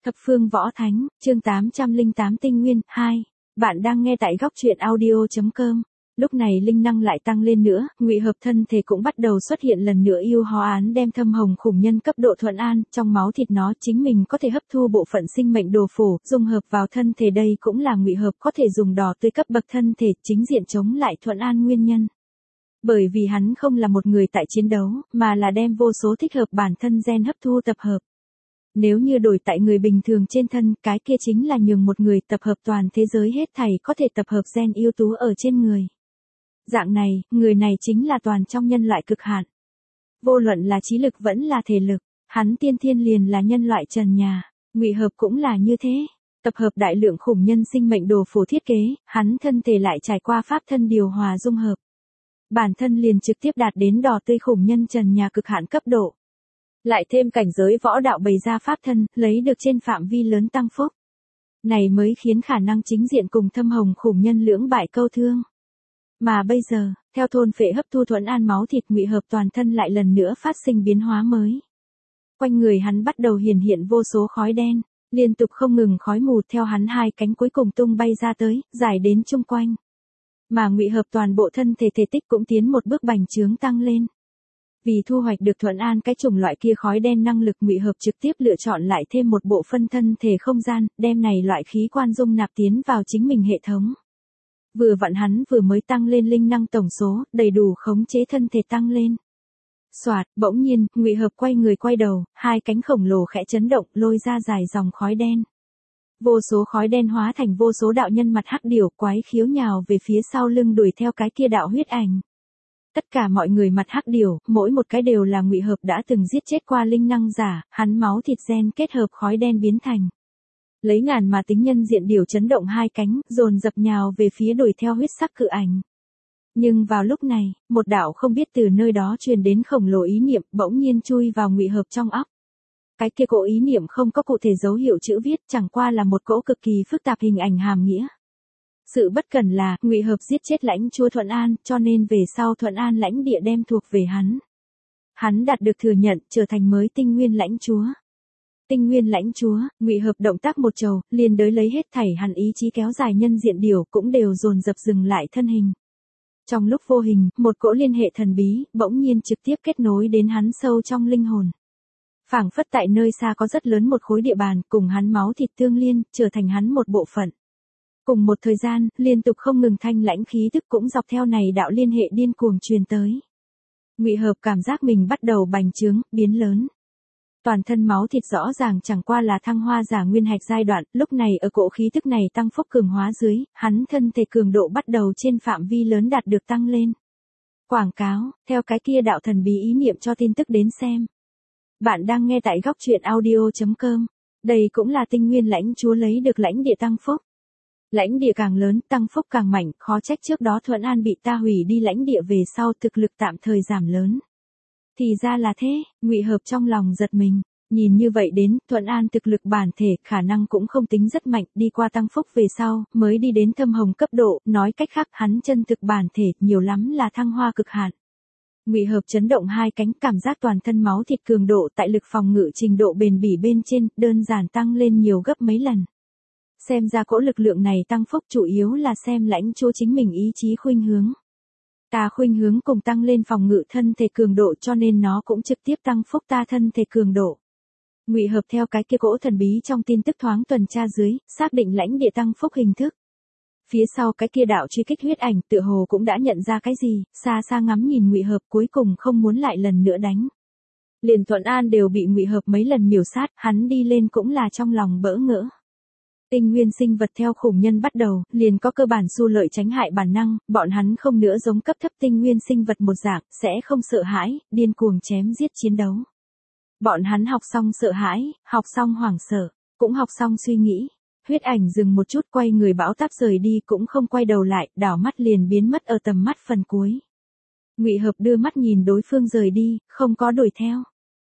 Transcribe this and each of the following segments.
Thập phương võ thánh, chương 808 tinh nguyên, 2. Bạn đang nghe tại góc truyện audio.com. Lúc này linh năng lại tăng lên nữa, ngụy hợp thân thể cũng bắt đầu xuất hiện lần nữa yêu hóa án đem thâm hồng khủng nhân cấp độ thuận an, trong máu thịt nó chính mình có thể hấp thu bộ phận sinh mệnh đồ phổ, dung hợp vào thân thể đây cũng là ngụy hợp có thể dùng đỏ tươi cấp bậc thân thể chính diện chống lại thuận an nguyên nhân. Bởi vì hắn không là một người tại chiến đấu, mà là đem vô số thích hợp bản thân gen hấp thu tập hợp. Nếu như đổi tại người bình thường trên thân, cái kia chính là nhường một người tập hợp toàn thế giới hết thảy có thể tập hợp gen ưu tú ở trên người. Dạng này, người này chính là toàn trong nhân loại cực hạn. Vô luận là trí lực vẫn là thể lực, hắn tiên thiên liền là nhân loại trần nhà, ngụy hợp cũng là như thế. Tập hợp đại lượng khủng nhân sinh mệnh đồ phổ thiết kế, hắn thân thể lại trải qua pháp thân điều hòa dung hợp. Bản thân liền trực tiếp đạt đến đỏ tươi khủng nhân trần nhà cực hạn cấp độ. Lại thêm cảnh giới võ đạo bày ra pháp thân, lấy được trên phạm vi lớn tăng phúc. Này mới khiến khả năng chính diện cùng thâm hồng khủng nhân lưỡng bại câu thương. Mà bây giờ, theo thôn phệ hấp thu thuận an máu thịt ngụy hợp toàn thân lại lần nữa phát sinh biến hóa mới. Quanh người hắn bắt đầu hiển hiện vô số khói đen, liên tục không ngừng khói mù theo hắn hai cánh cuối cùng tung bay ra tới, dài đến chung quanh. Mà ngụy hợp toàn bộ thân thể thể tích cũng tiến một bước bành trướng tăng lên. Vì thu hoạch được thuận an cái chủng loại kia khói đen năng lực ngụy hợp trực tiếp lựa chọn lại thêm một bộ phân thân thể không gian, đem này loại khí quan dung nạp tiến vào chính mình hệ thống. Vừa vặn hắn vừa mới tăng lên linh năng tổng số, đầy đủ khống chế thân thể tăng lên. Soạt, bỗng nhiên, ngụy hợp quay người quay đầu, hai cánh khổng lồ khẽ chấn động, lôi ra dài dòng khói đen. Vô số khói đen hóa thành vô số đạo nhân mặt hắc điểu quái khiếu nhào về phía sau lưng đuổi theo cái kia đạo huyết ảnh. Tất cả mọi người mặt hắc điểu, mỗi một cái đều là ngụy hợp đã từng giết chết qua linh năng giả, hắn máu thịt gen kết hợp khói đen biến thành. Lấy ngàn mà tính nhân diện điểu chấn động hai cánh, dồn dập nhào về phía đuổi theo huyết sắc cự ảnh. Nhưng vào lúc này, một đạo không biết từ nơi đó truyền đến khổng lồ ý niệm bỗng nhiên chui vào ngụy hợp trong óc. Cái kia cỗ ý niệm không có cụ thể dấu hiệu chữ viết, chẳng qua là một cỗ cực kỳ phức tạp hình ảnh hàm nghĩa. Sự bất cẩn là, ngụy hợp giết chết lãnh chúa Thuận An, cho nên về sau Thuận An lãnh địa đem thuộc về hắn. Hắn đạt được thừa nhận, trở thành mới tinh nguyên lãnh chúa. Tinh nguyên lãnh chúa, ngụy hợp động tác một trầu, liền đới lấy hết thảy hắn ý chí kéo dài nhân diện điểu cũng đều dồn dập dừng lại thân hình. Trong lúc vô hình, một cỗ liên hệ thần bí, bỗng nhiên trực tiếp kết nối đến hắn sâu trong linh hồn. Phảng phất tại nơi xa có rất lớn một khối địa bàn, cùng hắn máu thịt tương liên, trở thành hắn một bộ phận. Cùng một thời gian, liên tục không ngừng thanh lãnh khí tức cũng dọc theo này đạo liên hệ điên cuồng truyền tới. Ngụy hợp cảm giác mình bắt đầu bành trướng, biến lớn. Toàn thân máu thịt rõ ràng chẳng qua là thăng hoa giả nguyên hạch giai đoạn, lúc này ở cỗ khí tức này tăng phúc cường hóa dưới, hắn thân thể cường độ bắt đầu trên phạm vi lớn đạt được tăng lên. Quảng cáo, theo cái kia đạo thần bí ý niệm cho tin tức đến xem. Bạn đang nghe tại góc truyện audio.com. Đây cũng là tinh nguyên lãnh chúa lấy được lãnh địa tăng phúc. Lãnh địa càng lớn, tăng phúc càng mạnh, khó trách trước đó Thuận An bị ta hủy đi lãnh địa về sau thực lực tạm thời giảm lớn. Thì ra là thế, ngụy hợp trong lòng giật mình. Nhìn như vậy đến, Thuận An thực lực bản thể khả năng cũng không tính rất mạnh, đi qua tăng phúc về sau, mới đi đến thâm hồng cấp độ, nói cách khác hắn chân thực bản thể nhiều lắm là thăng hoa cực hạn. Ngụy hợp chấn động hai cánh, cảm giác toàn thân máu thịt cường độ tại lực phòng ngự trình độ bền bỉ bên trên, đơn giản tăng lên nhiều gấp mấy lần. Xem ra cỗ lực lượng này tăng phúc chủ yếu là xem lãnh chúa chính mình ý chí khuynh hướng. Ta khuynh hướng cùng tăng lên phòng ngự thân thể cường độ cho nên nó cũng trực tiếp tăng phúc ta thân thể cường độ. Ngụy hợp theo cái kia cỗ thần bí trong tin tức thoáng tuần tra dưới, xác định lãnh địa tăng phúc hình thức. Phía sau cái kia đạo truy kích huyết ảnh tựa hồ cũng đã nhận ra cái gì, xa xa ngắm nhìn ngụy hợp cuối cùng không muốn lại lần nữa đánh. Liền Thuận An đều bị ngụy hợp mấy lần miểu sát, hắn đi lên cũng là trong lòng bỡ ngỡ. Tinh nguyên sinh vật theo khủng nhân bắt đầu, liền có cơ bản xu lợi tránh hại bản năng, bọn hắn không nữa giống cấp thấp tinh nguyên sinh vật một dạng, sẽ không sợ hãi, điên cuồng chém giết chiến đấu. Bọn hắn học xong sợ hãi, học xong hoảng sợ, cũng học xong suy nghĩ. Huyết ảnh dừng một chút quay người bão táp rời đi cũng không quay đầu lại, đảo mắt liền biến mất ở tầm mắt phần cuối. Ngụy hợp đưa mắt nhìn đối phương rời đi, không có đuổi theo.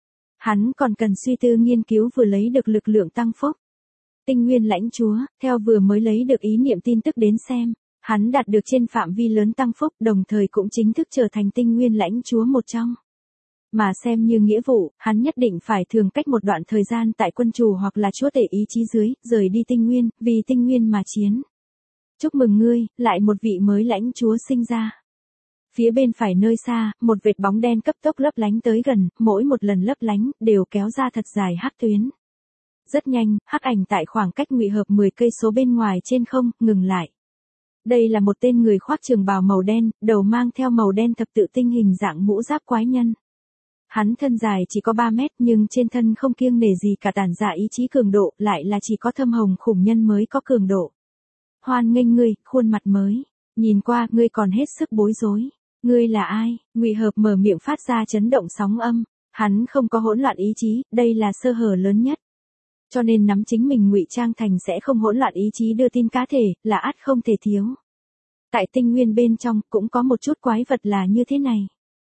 Hắn còn cần suy tư nghiên cứu vừa lấy được lực lượng tăng phúc. Tinh nguyên lãnh chúa, theo vừa mới lấy được ý niệm tin tức đến xem, hắn đạt được trên phạm vi lớn tăng phúc đồng thời cũng chính thức trở thành tinh nguyên lãnh chúa một trong. mà xem như nghĩa vụ, hắn nhất định phải thường cách một đoạn thời gian tại quân chủ hoặc là chúa tể ý chí dưới, rời đi Tinh Nguyên, vì Tinh Nguyên mà chiến. Chúc mừng ngươi, lại một vị mới lãnh chúa sinh ra. Phía bên phải nơi xa, một vệt bóng đen cấp tốc lấp lánh tới gần, mỗi một lần lấp lánh, đều kéo ra thật dài hắc tuyến. Rất nhanh, hắc ảnh tại khoảng cách Ngụy Hợp 10 cây số bên ngoài trên không, ngừng lại. Đây là một tên người khoác trường bào màu đen, đầu mang theo màu đen thập tự tinh hình dạng mũ giáp quái nhân. Hắn thân dài chỉ có 3 mét nhưng trên thân không kiêng nể gì cả, tản ra ý chí cường độ, lại là chỉ có thâm hồng khủng nhân mới có cường độ. Hoan nghênh ngươi, khuôn mặt mới. Nhìn qua, ngươi còn hết sức bối rối. Ngươi là ai? Ngụy Hợp mở miệng phát ra chấn động sóng âm. Hắn không có hỗn loạn ý chí, đây là sơ hở lớn nhất. Cho nên nắm chính mình ngụy trang thành sẽ không hỗn loạn ý chí đưa tin cá thể, là ắt không thể thiếu. Tại Tinh Nguyên bên trong, cũng có một chút quái vật là như thế này.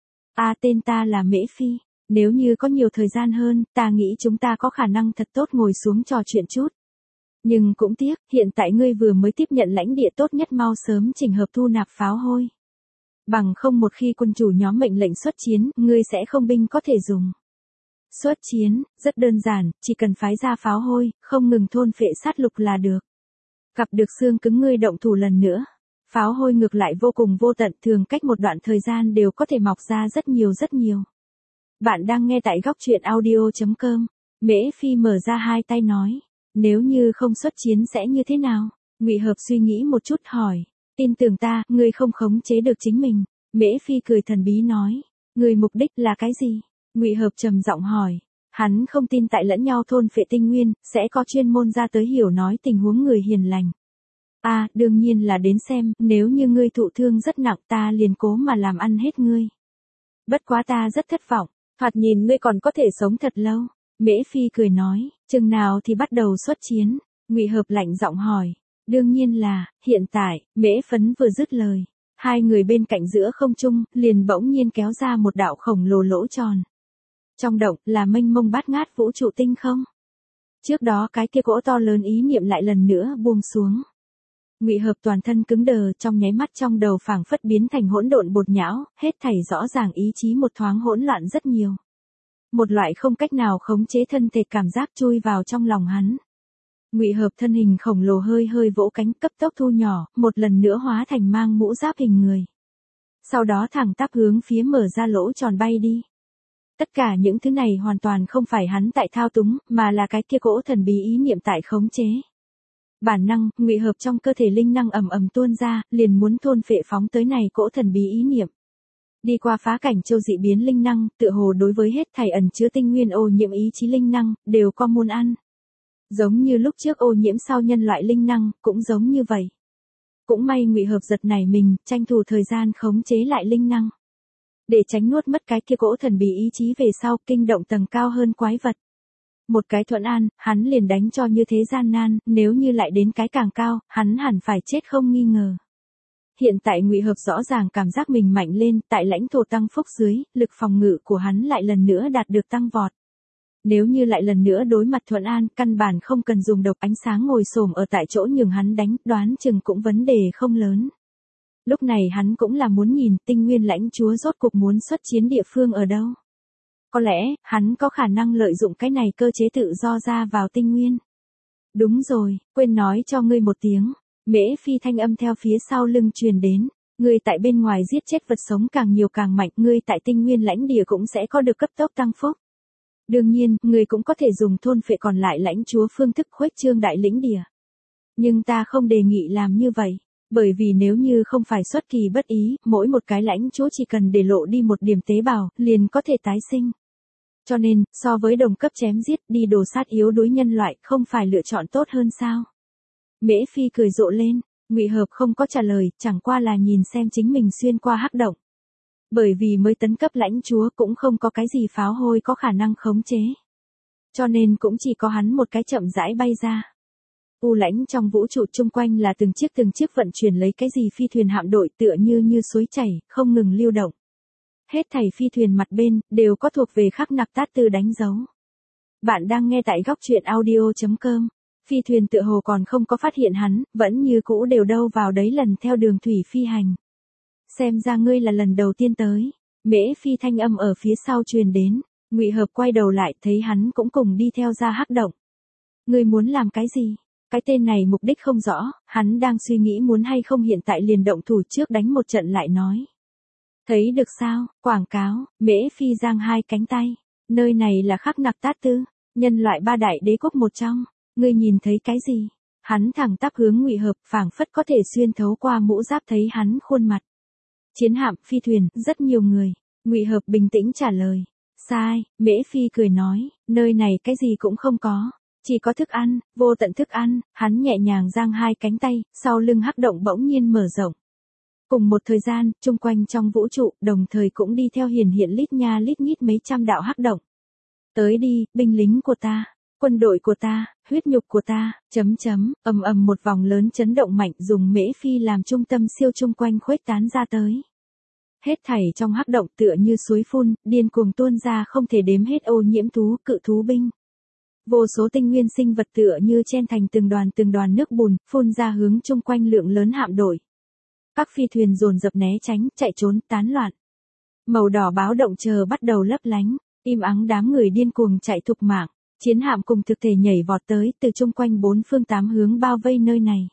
Tên ta là Mễ Phi. Nếu như có nhiều thời gian hơn, ta nghĩ chúng ta có khả năng thật tốt ngồi xuống trò chuyện chút. Nhưng cũng tiếc, hiện tại ngươi vừa mới tiếp nhận lãnh địa, tốt nhất mau sớm chỉnh hợp thu nạp pháo hôi. Bằng không một khi quân chủ nhóm mệnh lệnh xuất chiến, ngươi sẽ không binh có thể dùng. Xuất chiến, rất đơn giản, chỉ cần phái ra pháo hôi, không ngừng thôn phệ sát lục là được. Gặp được xương cứng ngươi động thủ lần nữa. Pháo hôi ngược lại vô cùng vô tận, thường cách một đoạn thời gian đều có thể mọc ra rất nhiều rất nhiều. Bạn đang nghe tại góc truyện audio.com. Mễ Phi mở ra hai tay nói. Nếu như không xuất chiến sẽ như thế nào? Ngụy Hợp suy nghĩ một chút hỏi. Tin tưởng ta, ngươi không khống chế được chính mình. Mễ Phi cười thần bí nói. Ngươi mục đích là cái gì? Ngụy Hợp trầm giọng hỏi. Hắn không tin tại lẫn nhau thôn phệ Tinh Nguyên, sẽ có chuyên môn ra tới hiểu nói tình huống người hiền lành. Đương nhiên là đến xem, nếu như ngươi thụ thương rất nặng ta liền cố mà làm ăn hết ngươi. Bất quá ta rất thất vọng, thoạt nhìn ngươi còn có thể sống thật lâu. Mễ Phi cười nói, chừng nào thì bắt đầu xuất chiến? Ngụy Hợp lạnh giọng hỏi. Đương nhiên là, hiện tại. Mễ Phấn vừa dứt lời. Hai người bên cạnh giữa không trung, liền bỗng nhiên kéo ra một đạo khổng lồ lỗ tròn. Trong động, là mênh mông bát ngát vũ trụ tinh không. Trước đó cái kia cỗ to lớn ý niệm lại lần nữa buông xuống. Ngụy Hợp toàn thân cứng đờ, trong nháy mắt trong đầu phảng phất biến thành hỗn độn bột nhão, hết thảy rõ ràng ý chí một thoáng hỗn loạn rất nhiều. Một loại không cách nào khống chế thân thể cảm giác chui vào trong lòng hắn. Ngụy Hợp thân hình khổng lồ hơi hơi vỗ cánh, cấp tốc thu nhỏ, một lần nữa hóa thành mang mũ giáp hình người. Sau đó thẳng tắp hướng phía mở ra lỗ tròn bay đi. Tất cả những thứ này hoàn toàn không phải hắn tại thao túng, mà là cái kia cỗ thần bí ý niệm tại khống chế. Bản năng, Ngụy Hợp trong cơ thể linh năng ầm ầm tuôn ra, liền muốn thôn phệ phóng tới này cỗ thần bí ý niệm. Đi qua phá cảnh châu dị biến linh năng, tựa hồ đối với hết thảy ẩn chứa tinh nguyên ô nhiễm ý chí linh năng, đều có môn ăn. Giống như lúc trước ô nhiễm sau nhân loại linh năng, cũng giống như vậy. Cũng may Ngụy Hợp giật nảy mình, tranh thủ thời gian khống chế lại linh năng. Để tránh nuốt mất cái kia cỗ thần bí ý chí về sau, kinh động tầng cao hơn quái vật. Một cái thuận an, hắn liền đánh cho như thế gian nan, nếu như lại đến cái càng cao, hắn hẳn phải chết không nghi ngờ. Hiện tại Ngụy Hợp rõ ràng cảm giác mình mạnh lên, tại lãnh thổ tăng phúc dưới, lực phòng ngự của hắn lại lần nữa đạt được tăng vọt. Nếu như lại lần nữa đối mặt thuận an, căn bản không cần dùng độc ánh sáng ngồi xổm ở tại chỗ nhường hắn đánh, đoán chừng cũng vấn đề không lớn. Lúc này hắn cũng là muốn nhìn Tinh Nguyên lãnh chúa rốt cuộc muốn xuất chiến địa phương ở đâu. Có lẽ, hắn có khả năng lợi dụng cái này cơ chế tự do ra vào Tinh Nguyên. Đúng rồi, quên nói cho ngươi một tiếng. Mễ Phi thanh âm theo phía sau lưng truyền đến. Ngươi tại bên ngoài giết chết vật sống càng nhiều càng mạnh, ngươi tại Tinh Nguyên lãnh địa cũng sẽ có được cấp tốc tăng phúc. Đương nhiên, ngươi cũng có thể dùng thôn phệ còn lại lãnh chúa phương thức khuếch trương đại lĩnh địa. Nhưng ta không đề nghị làm như vậy. Bởi vì nếu như không phải xuất kỳ bất ý, mỗi một cái lãnh chúa chỉ cần để lộ đi một điểm tế bào, liền có thể tái sinh. Cho nên, so với đồng cấp chém giết đi đồ sát yếu đối nhân loại, không phải lựa chọn tốt hơn sao? Mễ Phi cười rộ lên, Ngụy Hợp không có trả lời, chẳng qua là nhìn xem chính mình xuyên qua hắc động. Bởi vì mới tấn cấp lãnh chúa cũng không có cái gì pháo hôi có khả năng khống chế. Cho nên cũng chỉ có hắn một cái chậm rãi bay ra. U lãnh trong vũ trụ chung quanh là từng chiếc vận chuyển lấy cái gì phi thuyền hạm đội tựa như suối chảy, không ngừng lưu động. Hết thảy phi thuyền mặt bên, đều có thuộc về khắc nặc tát tư đánh dấu. Bạn đang nghe tại góc truyện audio.com. Phi thuyền tựa hồ còn không có phát hiện hắn, vẫn như cũ đều đâu vào đấy lần theo đường thủy phi hành. Xem ra ngươi là lần đầu tiên tới. Mễ Phi thanh âm ở phía sau truyền đến, Ngụy Hợp quay đầu lại thấy hắn cũng cùng đi theo ra hắc động. Ngươi muốn làm cái gì? Cái tên này mục đích không rõ, hắn đang suy nghĩ muốn hay không hiện tại liền động thủ trước đánh một trận lại nói. Thấy được sao, quảng cáo, Mễ Phi giang hai cánh tay. Nơi này là Khắc Nặc Tát Tư, nhân loại ba đại đế quốc một trong. Ngươi nhìn thấy cái gì? Hắn thẳng tắp hướng Ngụy Hợp, phảng phất có thể xuyên thấu qua mũ giáp thấy hắn khuôn mặt. Chiến hạm, phi thuyền, rất nhiều người. Ngụy Hợp bình tĩnh trả lời. Sai, Mễ Phi cười nói, nơi này cái gì cũng không có. Chỉ có thức ăn, vô tận thức ăn. Hắn nhẹ nhàng giang hai cánh tay, sau lưng hắc động bỗng nhiên mở rộng. Cùng một thời gian, chung quanh trong vũ trụ, đồng thời cũng đi theo hiển hiện lít nha lít nhít mấy trăm đạo hắc động. Tới đi, binh lính của ta, quân đội của ta, huyết nhục của ta, ầm ầm một vòng lớn chấn động mạnh dùng Mễ Phi làm trung tâm siêu chung quanh khuếch tán ra tới. Hết thảy trong hắc động tựa như suối phun, điên cuồng tuôn ra không thể đếm hết ô nhiễm thú, cự thú binh. Vô số tinh nguyên sinh vật tựa như chen thành từng đoàn nước bùn, phun ra hướng chung quanh lượng lớn hạm đội. Các phi thuyền dồn dập né tránh, chạy trốn, tán loạn. Màu đỏ báo động chờ bắt đầu lấp lánh, im ắng đám người điên cuồng chạy thục mạng, chiến hạm cùng thực thể nhảy vọt tới từ chung quanh bốn phương tám hướng bao vây nơi này.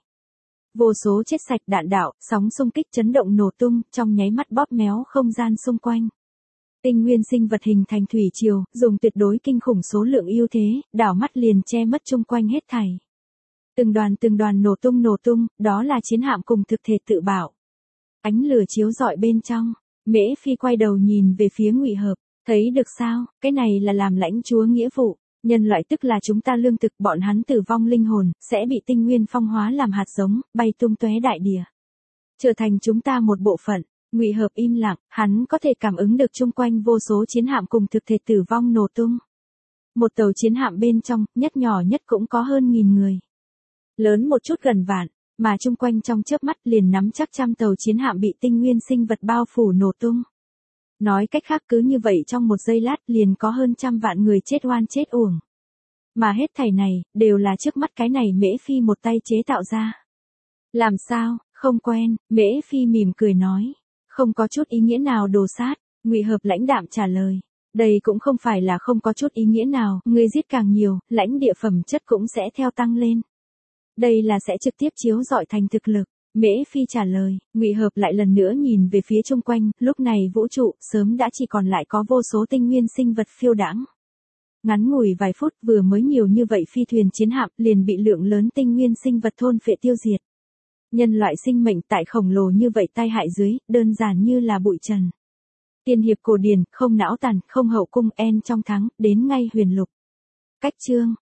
Vô số chết sạch đạn đạo, sóng xung kích chấn động nổ tung, trong nháy mắt bóp méo không gian xung quanh. Tinh nguyên sinh vật hình thành thủy triều, dùng tuyệt đối kinh khủng số lượng ưu thế, đảo mắt liền che mất chung quanh hết thảy. Từng đoàn nổ tung, đó là chiến hạm cùng thực thể tự bảo. Ánh lửa chiếu rọi bên trong, Mễ Phi quay đầu nhìn về phía Ngụy Hợp, thấy được sao, cái này là làm lãnh chúa nghĩa vụ, nhân loại tức là chúng ta lương thực, bọn hắn tử vong linh hồn, sẽ bị tinh nguyên phong hóa làm hạt giống, bay tung tóe đại địa. Trở thành chúng ta một bộ phận. Ngụy Hợp im lặng, hắn có thể cảm ứng được chung quanh vô số chiến hạm cùng thực thể tử vong nổ tung. Một tàu chiến hạm bên trong, nhất nhỏ nhất cũng có hơn 1000 người. Lớn một chút gần vạn, mà chung quanh trong chớp mắt liền nắm chắc trăm tàu chiến hạm bị tinh nguyên sinh vật bao phủ nổ tung. Nói cách khác cứ như vậy trong một giây lát liền có hơn 100 vạn người chết oan chết uổng. Mà hết thảy này, đều là trước mắt cái này Mễ Phi một tay chế tạo ra. Làm sao, không quen, Mễ Phi mỉm cười nói. Không có chút ý nghĩa nào đồ sát, Ngụy Hợp lãnh đạm trả lời. Đây cũng không phải là không có chút ý nghĩa nào, người giết càng nhiều, lãnh địa phẩm chất cũng sẽ theo tăng lên. Đây là sẽ trực tiếp chiếu rọi thành thực lực. Mễ Phi trả lời, Ngụy Hợp lại lần nữa nhìn về phía chung quanh, lúc này vũ trụ sớm đã chỉ còn lại có vô số tinh nguyên sinh vật phiêu đãng. Ngắn ngủi vài phút vừa mới nhiều như vậy phi thuyền chiến hạm liền bị lượng lớn tinh nguyên sinh vật thôn phệ tiêu diệt. Nhân loại sinh mệnh tại khổng lồ như vậy tai hại dưới, đơn giản như là bụi trần. Tiên hiệp cổ điển, không não tàn, không hậu cung, en trong thắng, đến ngay huyền lục. Cách chương